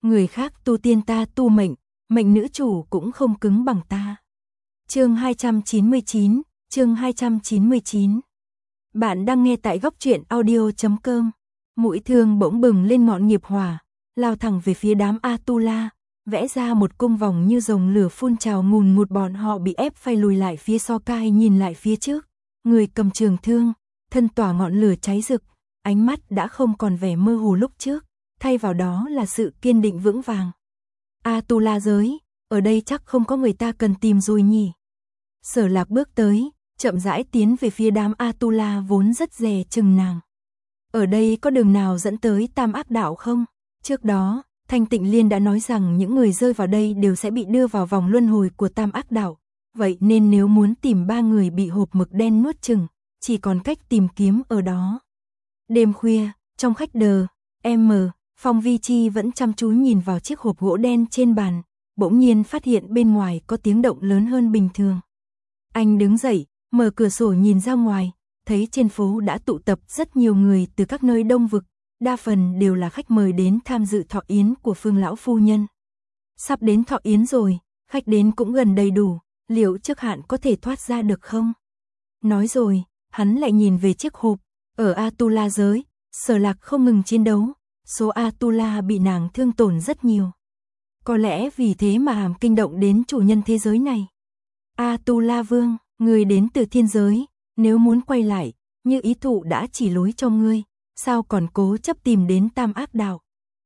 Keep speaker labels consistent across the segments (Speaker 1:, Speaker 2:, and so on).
Speaker 1: người khác tu tiên ta tu mệnh, mệnh nữ chủ cũng không cứng bằng ta. Chương 299, chương 299. Bạn đang nghe tại góc truyện audio.com. Mũi thương bỗng bừng lên ngọn nghiệp hỏa, lao thẳng về phía đám Atula, vẽ ra một cung vòng như dòng lửa phun trào ngùn ngụt. Bọn họ bị ép phải lùi lại phía sau. Cai nhìn lại phía trước, người cầm trường thương, thân tỏa ngọn lửa cháy rực, ánh mắt đã không còn vẻ mơ hồ lúc trước, thay vào đó là sự kiên định vững vàng. Atula giới, ở đây chắc không có người ta cần tìm rồi nhỉ. Sở Lạc bước tới, chậm rãi tiến về phía đám Atula vốn rất dè chừng nàng. Ở đây có đường nào dẫn tới Tam Ác Đạo không? Trước đó, Thanh Tịnh Liên đã nói rằng những người rơi vào đây đều sẽ bị đưa vào vòng luân hồi của Tam Ác Đạo. Vậy nên nếu muốn tìm 3 người bị hộp mực đen nuốt chửng, chỉ còn cách tìm kiếm ở đó. Đêm khuya, trong khách đờ, Phong Vi Chi vẫn chăm chú nhìn vào chiếc hộp gỗ đen trên bàn, bỗng nhiên phát hiện bên ngoài có tiếng động lớn hơn bình thường. Anh đứng dậy, mở cửa sổ nhìn ra ngoài, thấy trên phố đã tụ tập rất nhiều người từ các nơi Đông Vực, đa phần đều là khách mời đến tham dự thọ yến của Phương lão phu nhân. Sắp đến thọ yến rồi, khách đến cũng gần đầy đủ, liệu trước hạn có thể thoát ra được không? Nói rồi, hắn lại nhìn về chiếc hộp, ở Atula giới, Sở Lạc không ngừng chiến đấu, số Atula bị nàng thương tổn rất nhiều. Có lẽ vì thế mà hàm kinh động đến chủ nhân thế giới này. Atula Vương, người đến từ thiên giới, nếu muốn quay lại, như ý thụ đã chỉ lối cho ngươi, sao còn cố chấp tìm đến Tam Ác Đạo?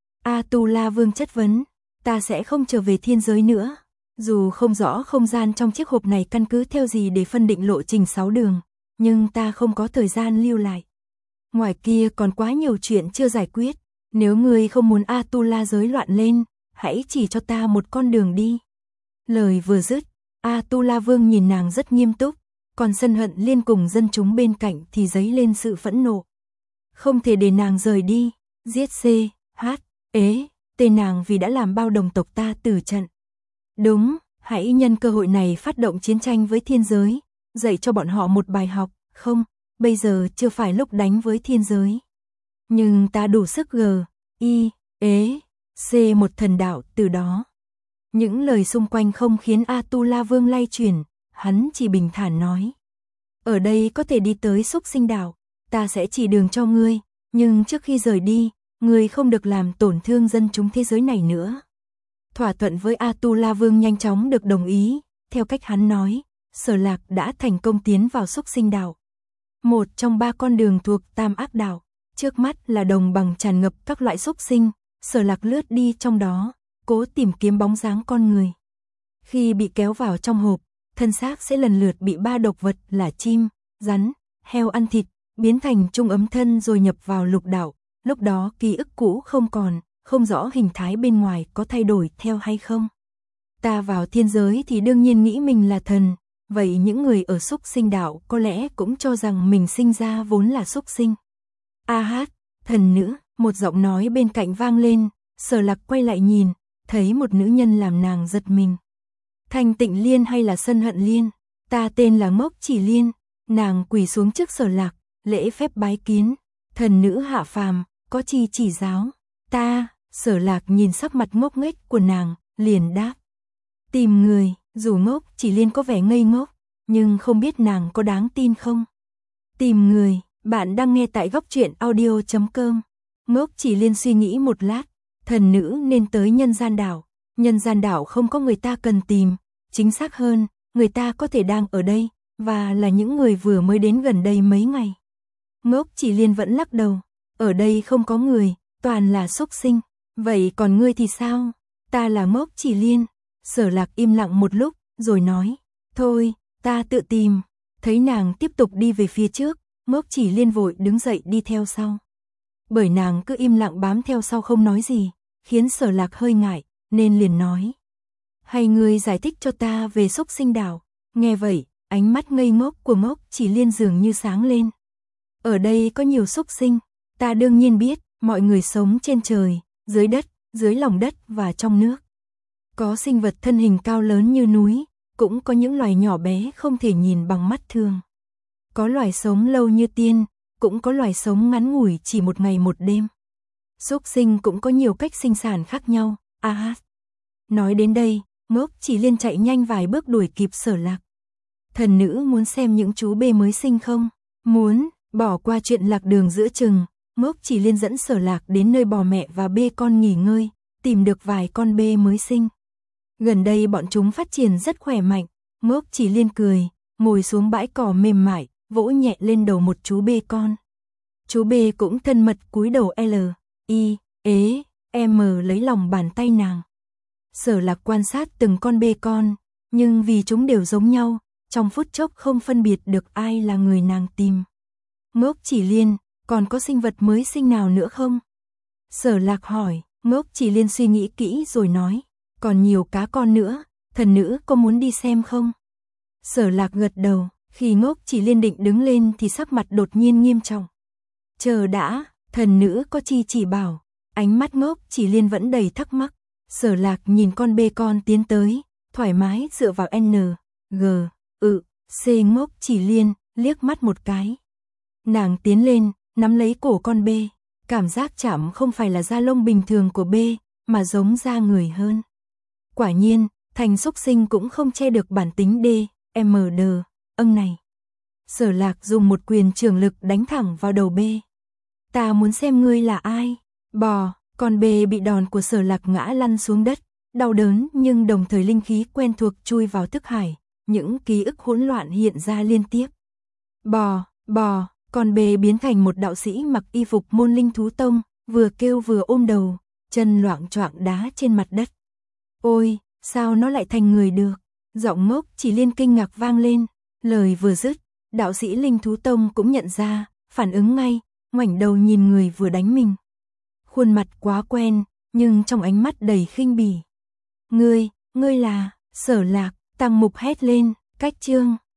Speaker 1: Atula Vương chất vấn, ta sẽ không trở về thiên giới nữa. Dù không rõ không gian trong chiếc hộp này căn cứ theo gì để phân định lộ trình 6 đường, nhưng ta không có thời gian lưu lại. Ngoài kia còn quá nhiều chuyện chưa giải quyết, nếu ngươi không muốn Atula giới loạn lên, hãy chỉ cho ta một con đường đi. Lời vừa dứt, Atula Vương nhìn nàng rất nghiêm túc, còn Sân Hận Liên cùng dân chúng bên cạnh thì dấy lên sự phẫn nộ. Không thể để nàng rời đi, giết tên nàng vì đã làm bao đồng tộc ta tử trận. Đúng, hãy nhân cơ hội này phát động chiến tranh với thiên giới, dạy cho bọn họ một bài học. Không, bây giờ chưa phải lúc đánh với thiên giới. Nhưng ta đủ sức một thần đạo từ đó. Những lời xung quanh không khiến Atula Vương lay chuyển, hắn chỉ bình thản nói. Ở đây có thể đi tới Súc Sinh Đạo, ta sẽ chỉ đường cho ngươi, nhưng trước khi rời đi, ngươi không được làm tổn thương dân chúng thế giới này nữa. Thỏa thuận với Atula Vương nhanh chóng được đồng ý, theo cách hắn nói, Sở Lạc đã thành công tiến vào Súc Sinh Đạo. Một trong 3 con đường thuộc Tam Ác Đạo, trước mắt là đồng bằng tràn ngập các loại súc sinh, Sở Lạc lướt đi trong đó, cố tìm kiếm bóng dáng con người. Khi bị kéo vào trong hộp, thân xác sẽ lần lượt bị 3 độc vật là chim, rắn, heo ăn thịt, biến thành trung ấm thân rồi nhập vào lục đạo. Lúc đó ký ức cũ không còn, không rõ hình thái bên ngoài có thay đổi theo hay không. Ta vào thiên giới thì đương nhiên nghĩ mình là thần, vậy những người ở Súc Sinh Đạo có lẽ cũng cho rằng mình sinh ra vốn là súc sinh. Thần nữ, một giọng nói bên cạnh vang lên, Sở Lạc quay lại nhìn, thấy một nữ nhân làm nàng giật mình. Thanh Tịnh Liên hay là Sân Hận Liên? Ta tên là Mốc Chỉ Liên. Nàng quỳ xuống trước Sở Lạc, lễ phép bái kiến. Thần nữ hạ phàm, có chi chỉ giáo? Ta, Sở Lạc nhìn sắc mặt ngốc nghếch của nàng, liền đáp. Tìm người, dù Mốc Chỉ Liên có vẻ ngây ngốc, nhưng không biết nàng có đáng tin không? Tìm người, bạn đang nghe tại góc truyện audio.com. Mốc Chỉ Liên suy nghĩ một lát, thần nữ nên tới Nhân Gian Đảo. Nhân Gian Đảo không có người ta cần tìm, chính xác hơn, người ta có thể đang ở đây, và là những người vừa mới đến gần đây mấy ngày. Mốc Chỉ Liên vẫn lắc đầu, ở đây không có người, toàn là súc sinh, vậy còn ngươi thì sao? Ta là Mốc Chỉ Liên. Sở Lạc im lặng một lúc, rồi nói, thôi, ta tự tìm. Thấy nàng tiếp tục đi về phía trước, Mốc Chỉ Liên vội đứng dậy đi theo sau. Bởi nàng cứ im lặng bám theo sau không nói gì, khiến Sở Lạc hơi ngại, nên liền nói. Hay ngươi giải thích cho ta về Súc Sinh Đạo? Nghe vậy, ánh mắt ngây ngốc của Mốc Chỉ Liên dường như sáng lên. Ở đây có nhiều súc sinh, ta đương nhiên biết, mọi người sống trên trời, dưới đất, dưới lòng đất và trong nước. Có sinh vật thân hình cao lớn như núi, cũng có những loài nhỏ bé không thể nhìn bằng mắt thường. Có loài sống lâu như tiên, cũng có loài sống ngắn ngủi chỉ một ngày một đêm. Súc sinh cũng có nhiều cách sinh sản khác nhau, Nói đến đây, Ngốc Chỉ Liên chạy nhanh vài bước đuổi kịp Sở Lạc. Thần nữ muốn xem những chú bê mới sinh không? Muốn. Bỏ qua chuyện lạc đường giữa chừng, Ngốc Chỉ Liên dẫn Sở Lạc đến nơi bò mẹ và bê con nghỉ ngơi, tìm được vài con bê mới sinh. Gần đây bọn chúng phát triển rất khỏe mạnh, Ngốc Chỉ Liên cười, ngồi xuống bãi cỏ mềm mại, vỗ nhẹ lên đầu một chú bê con. Chú bê cũng thân mật cúi đầu lấy lòng bàn tay nàng. Sở Lạc quan sát từng con bê con, nhưng vì chúng đều giống nhau, trong phút chốc không phân biệt được ai là người nàng tìm. Ngốc Chỉ Liên, còn có sinh vật mới sinh nào nữa không? Sở Lạc hỏi. Ngốc Chỉ Liên suy nghĩ kỹ rồi nói, còn nhiều cá con nữa, thần nữ có muốn đi xem không? Sở Lạc gật đầu, khi Ngốc Chỉ Liên định đứng lên thì sắc mặt đột nhiên nghiêm trọng. Chờ đã, thần nữ có chi chỉ bảo. Ánh mắt Ngốc Chỉ Liên vẫn đầy thắc mắc. Sở Lạc nhìn con bê con tiến tới, thoải mái dựa vào C Ngốc Chỉ Liên, liếc mắt một cái. Nàng tiến lên, nắm lấy cổ con bê, cảm giác chạm không phải là da lông bình thường của bê, mà giống da người hơn. Quả nhiên, thành xúc sinh cũng không che được bản tính này. Sở Lạc dùng một quyền trường lực đánh thẳng vào đầu bê. Ta muốn xem ngươi là ai? Bò. Con bê bị đòn của Sở Lạc ngã lăn xuống đất, đau đớn nhưng đồng thời linh khí quen thuộc chui vào thức hải, những ký ức hỗn loạn hiện ra liên tiếp. Bò, con bê biến thành một đạo sĩ mặc y phục môn linh thú tông, vừa kêu vừa ôm đầu, chân loạng choạng đá trên mặt đất. Ôi, sao nó lại thành người được? Giọng Ngốc Chỉ Liên kinh ngạc vang lên, lời vừa dứt, đạo sĩ linh thú tông cũng nhận ra, phản ứng ngay, ngoảnh đầu nhìn người vừa đánh mình. Khuôn mặt quá quen, nhưng trong ánh mắt đầy khinh bỉ. Ngươi là, Sở Lạc, Tăng Mục hét lên, cách chương.